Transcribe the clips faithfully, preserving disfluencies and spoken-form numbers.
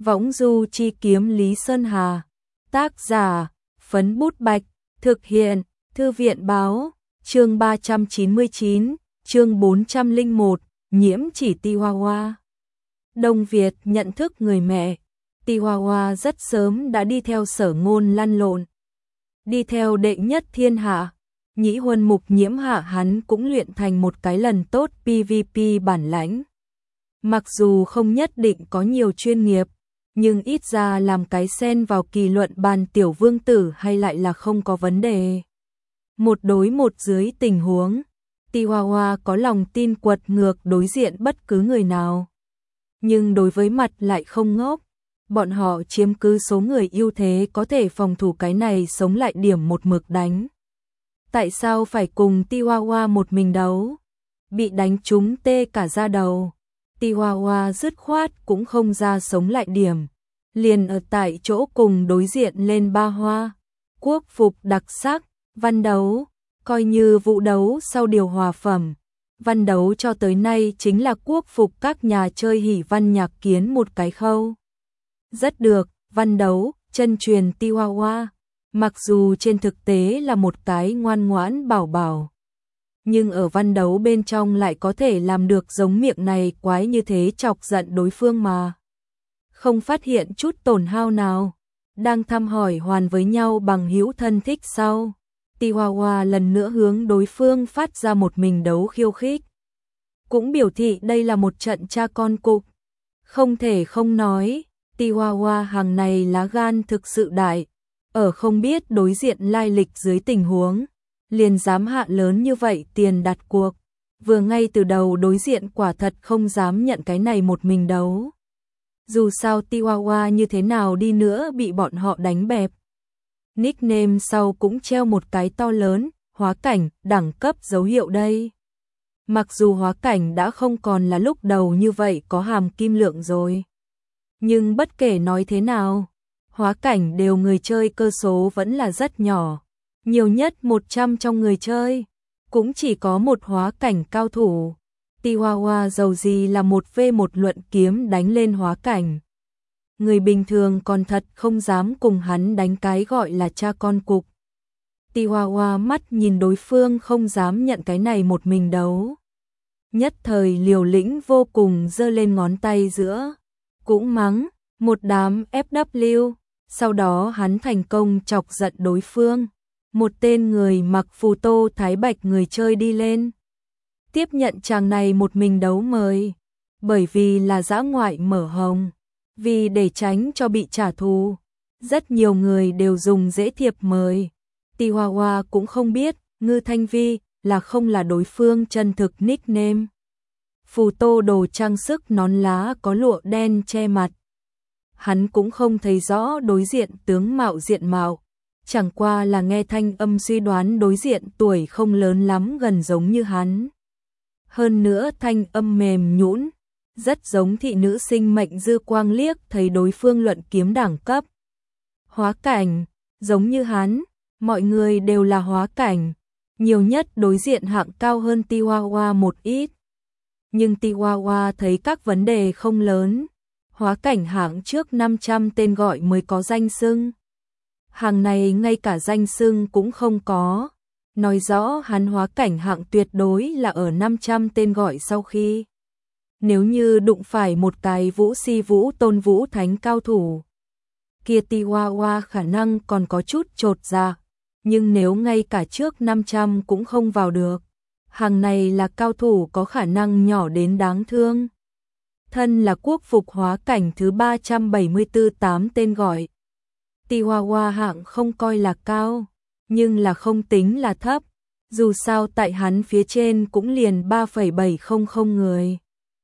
Võng du chi kiếm Lý Sơn Hà. Tác giả, Phấn Bút Bạch. Thực hiện, Thư viện Báo. Chương ba trăm chín mươi chín, chương bốn trăm lẻ một, nhiễm chỉ Tiwawa. Đông Việt nhận thức người mẹ. Tiwawa rất sớm đã đi theo Sở Ngôn lăn lộn. Đi theo đệ nhất thiên hạ. Nhĩ huân mục nhiễm hạ hắn cũng luyện thành một cái lần tốt pê vê pê bản lãnh. Mặc dù không nhất định có nhiều chuyên nghiệp, nhưng ít ra làm cái xen vào kỳ luận bàn tiểu vương tử hay lại là không có vấn đề. Một đối một dưới tình huống, Tiwawa có lòng tin quật ngược đối diện bất cứ người nào. Nhưng đối với mặt lại không ngốc, bọn họ chiếm cứ số người ưu thế có thể phòng thủ cái này sống lại điểm một mực đánh. Tại sao phải cùng Tiwawa một mình đấu? Bị đánh trúng tê cả da đầu. Tiwawa dứt khoát cũng không ra sống lại điểm. Liền ở tại chỗ cùng đối diện lên ba hoa. Quốc phục đặc sắc, văn đấu, coi như vụ đấu sau điều hòa phẩm. Văn đấu cho tới nay chính là quốc phục các nhà chơi hỉ văn nhạc kiến một cái khâu. Rất được, văn đấu, chân truyền Tiwawa. Mặc dù trên thực tế là một cái ngoan ngoãn bảo bảo, nhưng ở văn đấu bên trong lại có thể làm được giống miệng này quái như thế chọc giận đối phương mà không phát hiện chút tổn hao nào. Đang thăm hỏi hoàn với nhau bằng hữu thân thích sau, Tiwawa lần nữa hướng đối phương phát ra một mình đấu khiêu khích. Cũng biểu thị đây là một trận cha con cục. Không thể không nói, Tiwawa hàng này lá gan thực sự đại. Ở không biết đối diện lai lịch dưới tình huống, liền dám hạ lớn như vậy tiền đặt cuộc. Vừa ngay từ đầu đối diện quả thật không dám nhận cái này một mình đấu. Dù sao Tiwawa như thế nào đi nữa bị bọn họ đánh bẹp. Nickname sau cũng treo một cái to lớn, hóa cảnh, đẳng cấp dấu hiệu đây. Mặc dù hóa cảnh đã không còn là lúc đầu như vậy có hàm kim lượng rồi. Nhưng bất kể nói thế nào, hóa cảnh đều người chơi cơ số vẫn là rất nhỏ. Nhiều nhất một trăm trong người chơi, cũng chỉ có một hóa cảnh cao thủ. Tiwawa dầu gì là một vs một luận kiếm đánh lên hóa cảnh. Người bình thường còn thật không dám cùng hắn đánh cái gọi là cha con cục. Tiwawa mắt nhìn đối phương không dám nhận cái này một mình đấu. Nhất thời liều lĩnh vô cùng giơ lên ngón tay giữa. Cũng mắng, một đám ép vê. Sau đó hắn thành công chọc giận đối phương. Một tên người mặc phù tô thái bạch người chơi đi lên. Tiếp nhận chàng này một mình đấu mời. Bởi vì là dã ngoại mở hồng. Vì để tránh cho bị trả thù. Rất nhiều người đều dùng dễ thiệp mời. Tiwawa cũng không biết, Ngư Thanh Vi là không là đối phương chân thực nickname. Phù tô đồ trang sức nón lá có lụa đen che mặt. Hắn cũng không thấy rõ đối diện tướng mạo diện mạo. Chẳng qua là nghe thanh âm suy đoán đối diện tuổi không lớn lắm gần giống như hắn. Hơn nữa thanh âm mềm nhũn, rất giống thị nữ sinh mệnh dư quang liếc thấy đối phương luận kiếm đẳng cấp. Hóa cảnh, giống như hắn, mọi người đều là hóa cảnh. Nhiều nhất đối diện hạng cao hơn Tiwawa một ít. Nhưng Tiwawa thấy các vấn đề không lớn. Hóa cảnh hạng trước năm trăm tên gọi mới có danh xưng. Hàng này ngay cả danh xưng cũng không có. Nói rõ hắn hóa cảnh hạng tuyệt đối là ở năm trăm tên gọi sau khi. Nếu như đụng phải một cái vũ si vũ tôn vũ thánh cao thủ, kia Tiwawa khả năng còn có chút chột dạ. Nhưng nếu ngay cả trước năm trăm cũng không vào được, hàng này là cao thủ có khả năng nhỏ đến đáng thương. Thân là quốc phục hóa cảnh thứ ba trăm bảy mươi tư tám tên gọi. Tiwawa hạng không coi là cao, nhưng là không tính là thấp. Dù sao tại hắn phía trên cũng liền ba phẩy bảy không không người.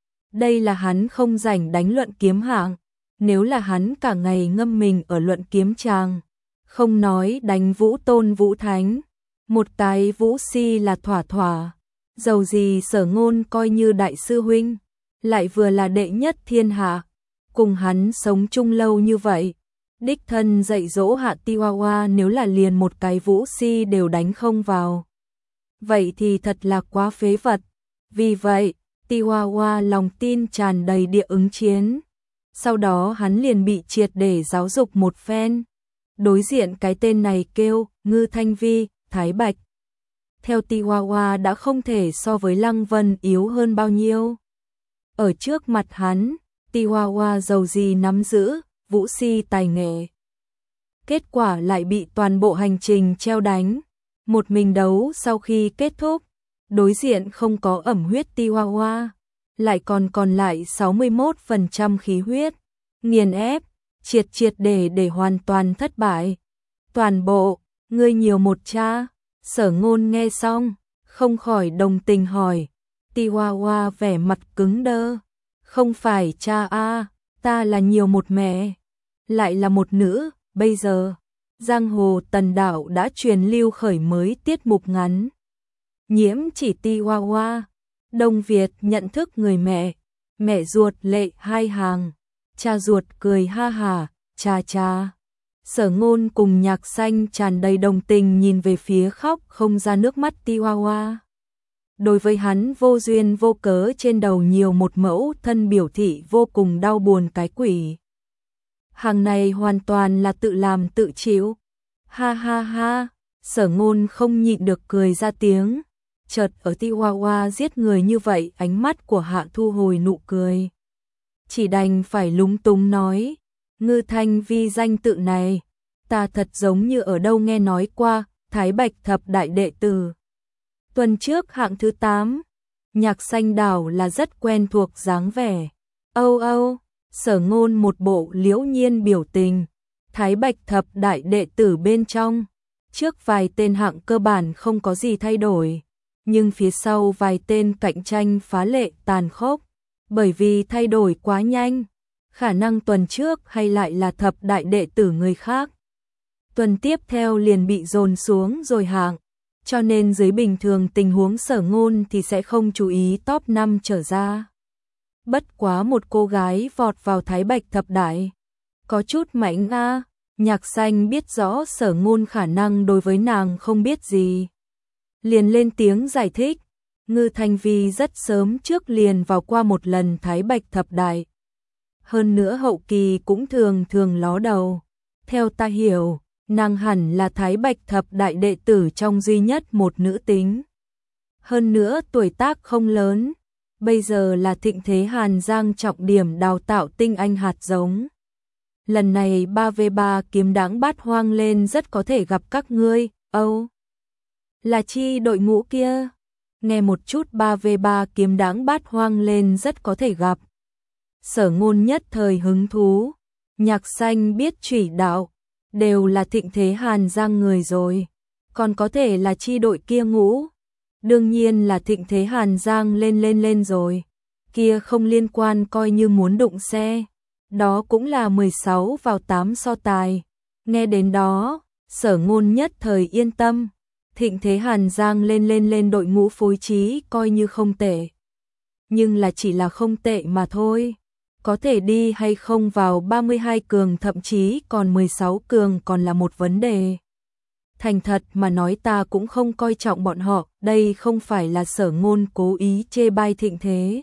Đây là hắn không rảnh đánh luận kiếm hạng. Nếu là hắn cả ngày ngâm mình ở luận kiếm tràng, không nói đánh vũ tôn vũ thánh, một cái vũ si là thỏa thỏa. Dầu gì Sở Ngôn coi như đại sư huynh, lại vừa là đệ nhất thiên hạ, cùng hắn sống chung lâu như vậy, đích thân dạy dỗ hạ Tiwawa nếu là liền một cái vũ si đều đánh không vào, vậy thì thật là quá phế vật. Vì vậy, Tiwawa lòng tin tràn đầy địa ứng chiến. sau đó hắn liền bị triệt để giáo dục một phen. Đối diện cái tên này kêu Ngư Thanh Vi, Thái Bạch. Theo Tiwawa đã không thể so với Lăng Vân yếu hơn bao nhiêu. Ở trước mặt hắn, Tiwawa giàu gì nắm giữ, vũ si tài nghệ. Kết quả lại bị toàn bộ hành trình treo đánh. Một mình đấu sau khi kết thúc, đối diện không có ẩm huyết Tiwawa, lại còn còn lại sáu mươi mốt phần trăm khí huyết, nghiền ép, triệt triệt để để hoàn toàn thất bại. Toàn bộ, ngươi nhiều một cha. Sở Ngôn nghe xong, không khỏi đồng tình hỏi. Tiwawa vẻ mặt cứng đơ. Không phải cha a, ta là nhiều một mẹ, lại là một nữ. Bây giờ, giang hồ tần đạo đã truyền lưu khởi mới tiết mục ngắn. Nhiễm chỉ Tiwawa, Đông Việt nhận thức người mẹ, mẹ ruột lệ hai hàng, cha ruột cười ha hà, cha cha. Sở Ngôn cùng Nhạc Xanh tràn đầy đồng tình nhìn về phía khóc không ra nước mắt Tiwawa. Đối với hắn vô duyên vô cớ trên đầu nhiều một mẫu thân biểu thị vô cùng đau buồn cái quỷ. Hàng này hoàn toàn là tự làm tự chịu. Ha ha ha, Sở Ngôn không nhịn được cười ra tiếng. Chợt ở Tiwawa giết người như vậy, ánh mắt của Hạ thu hồi nụ cười. Chỉ đành phải lúng túng nói, Ngư Thanh Vi danh tự này, ta thật giống như ở đâu nghe nói qua, Thái Bạch thập đại đệ tử. Tuần trước hạng thứ tám, Nhạc Xanh đảo là rất quen thuộc dáng vẻ. Âu âu, Sở Ngôn một bộ liễu nhiên biểu tình. Thái Bạch thập đại đệ tử bên trong, trước vài tên hạng cơ bản không có gì thay đổi, nhưng phía sau vài tên cạnh tranh phá lệ tàn khốc, bởi vì thay đổi quá nhanh, khả năng tuần trước hay lại là thập đại đệ tử người khác. Tuần tiếp theo liền bị dồn xuống rồi hạng, cho nên dưới bình thường tình huống Sở Ngôn thì sẽ không chú ý top năm trở ra. Bất quá một cô gái vọt vào Thái Bạch thập đại, có chút mạnh a. Nhạc Xanh biết rõ Sở Ngôn khả năng đối với nàng không biết gì, liền lên tiếng giải thích. Ngư Thanh Vi rất sớm trước liền vào qua một lần Thái Bạch thập đại, hơn nữa hậu kỳ cũng thường thường ló đầu. Theo ta hiểu, nàng hẳn là Thái Bạch thập đại đệ tử trong duy nhất một nữ tính, hơn nữa tuổi tác không lớn, bây giờ là thịnh thế Hàn Giang trọng điểm đào tạo tinh anh hạt giống. Lần này ba vs ba kiếm đãng bát hoang lên rất có thể gặp các ngươi. Âu, là chi đội ngũ kia? Nghe một chút, ba vs ba kiếm đãng bát hoang lên rất có thể gặp. Sở Ngôn nhất thời hứng thú. Nhạc Xanh biết Chủy đạo, đều là thịnh thế Hàn Giang người rồi, còn có thể là chi đội kia ngũ. Đương nhiên là thịnh thế Hàn Giang lên lên lên rồi, kia không liên quan, coi như muốn đụng xe. Đó cũng là mười sáu vào tám so tài. Nghe đến đó, Sở Ngôn nhất thời yên tâm. Thịnh thế Hàn Giang lên lên lên đội ngũ phối trí coi như không tệ. Nhưng là chỉ là không tệ mà thôi. Có thể đi hay không vào ba mươi hai cường, thậm chí còn mười sáu cường còn là một vấn đề. Thành thật mà nói, ta cũng không coi trọng bọn họ. Đây không phải là Sở Ngôn cố ý chê bai thịnh thế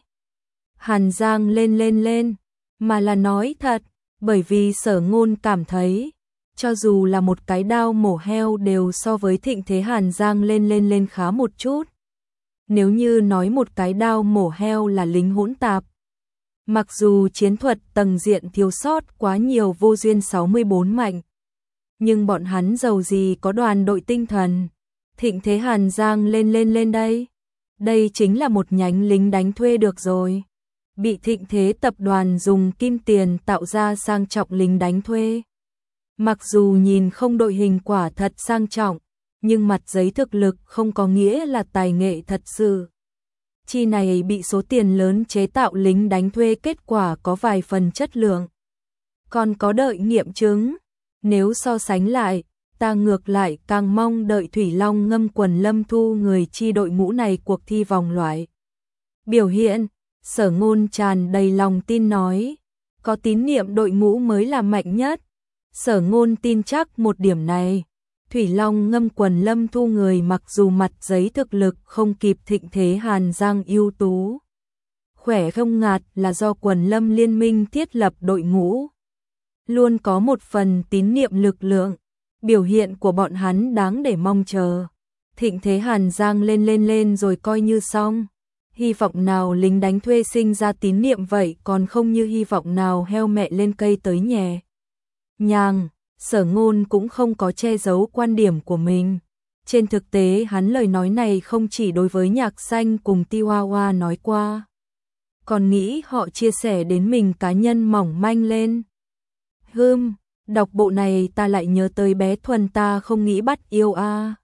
Hàn Giang lên lên lên, mà là nói thật, bởi vì Sở Ngôn cảm thấy, cho dù là một cái đao mổ heo đều so với thịnh thế Hàn Giang lên lên lên khá một chút. Nếu như nói một cái đao mổ heo là lính hỗn tạp, mặc dù chiến thuật tầng diện thiếu sót quá nhiều, vô duyên sáu mươi bốn mạnh, nhưng bọn hắn giàu gì có đoàn đội tinh thần. Thịnh thế Hàn Giang lên lên lên đây, đây chính là một nhánh lính đánh thuê được rồi. Bị thịnh thế tập đoàn dùng kim tiền tạo ra sang trọng lính đánh thuê. Mặc dù nhìn không đội hình quả thật sang trọng, nhưng mặt giấy thực lực không có nghĩa là tài nghệ thật sự. Chi này bị số tiền lớn chế tạo lính đánh thuê, kết quả có vài phần chất lượng, còn có đợi nghiệm chứng. Nếu so sánh lại, ta ngược lại càng mong đợi Thủy Long Ngâm Quần Lâm Thu người chi đội ngũ này cuộc thi vòng loại biểu hiện. Sở Ngôn tràn đầy lòng tin nói, có tín niệm đội ngũ mới là mạnh nhất. Sở Ngôn tin chắc một điểm này. Thủy Long Ngâm Quần Lâm Thu người mặc dù mặt giấy thực lực không kịp thịnh thế Hàn Giang ưu tú, khỏe không ngạt là do quần lâm liên minh thiết lập đội ngũ. Luôn có một phần tín niệm lực lượng, biểu hiện của bọn hắn đáng để mong chờ. Thịnh thế Hàn Giang lên lên lên rồi coi như xong. Hy vọng nào lính đánh thuê sinh ra tín niệm vậy còn không như hy vọng nào heo mẹ lên cây tới nhè. Nhàng, Sở Ngôn cũng không có che giấu quan điểm của mình. Trên thực tế hắn lời nói này không chỉ đối với Nhạc Xanh cùng Tiwawa nói qua, còn nghĩ họ chia sẻ đến mình cá nhân mỏng manh lên. Hừm, đọc bộ này ta lại nhớ tới bé Thuần ta không nghĩ bắt yêu a.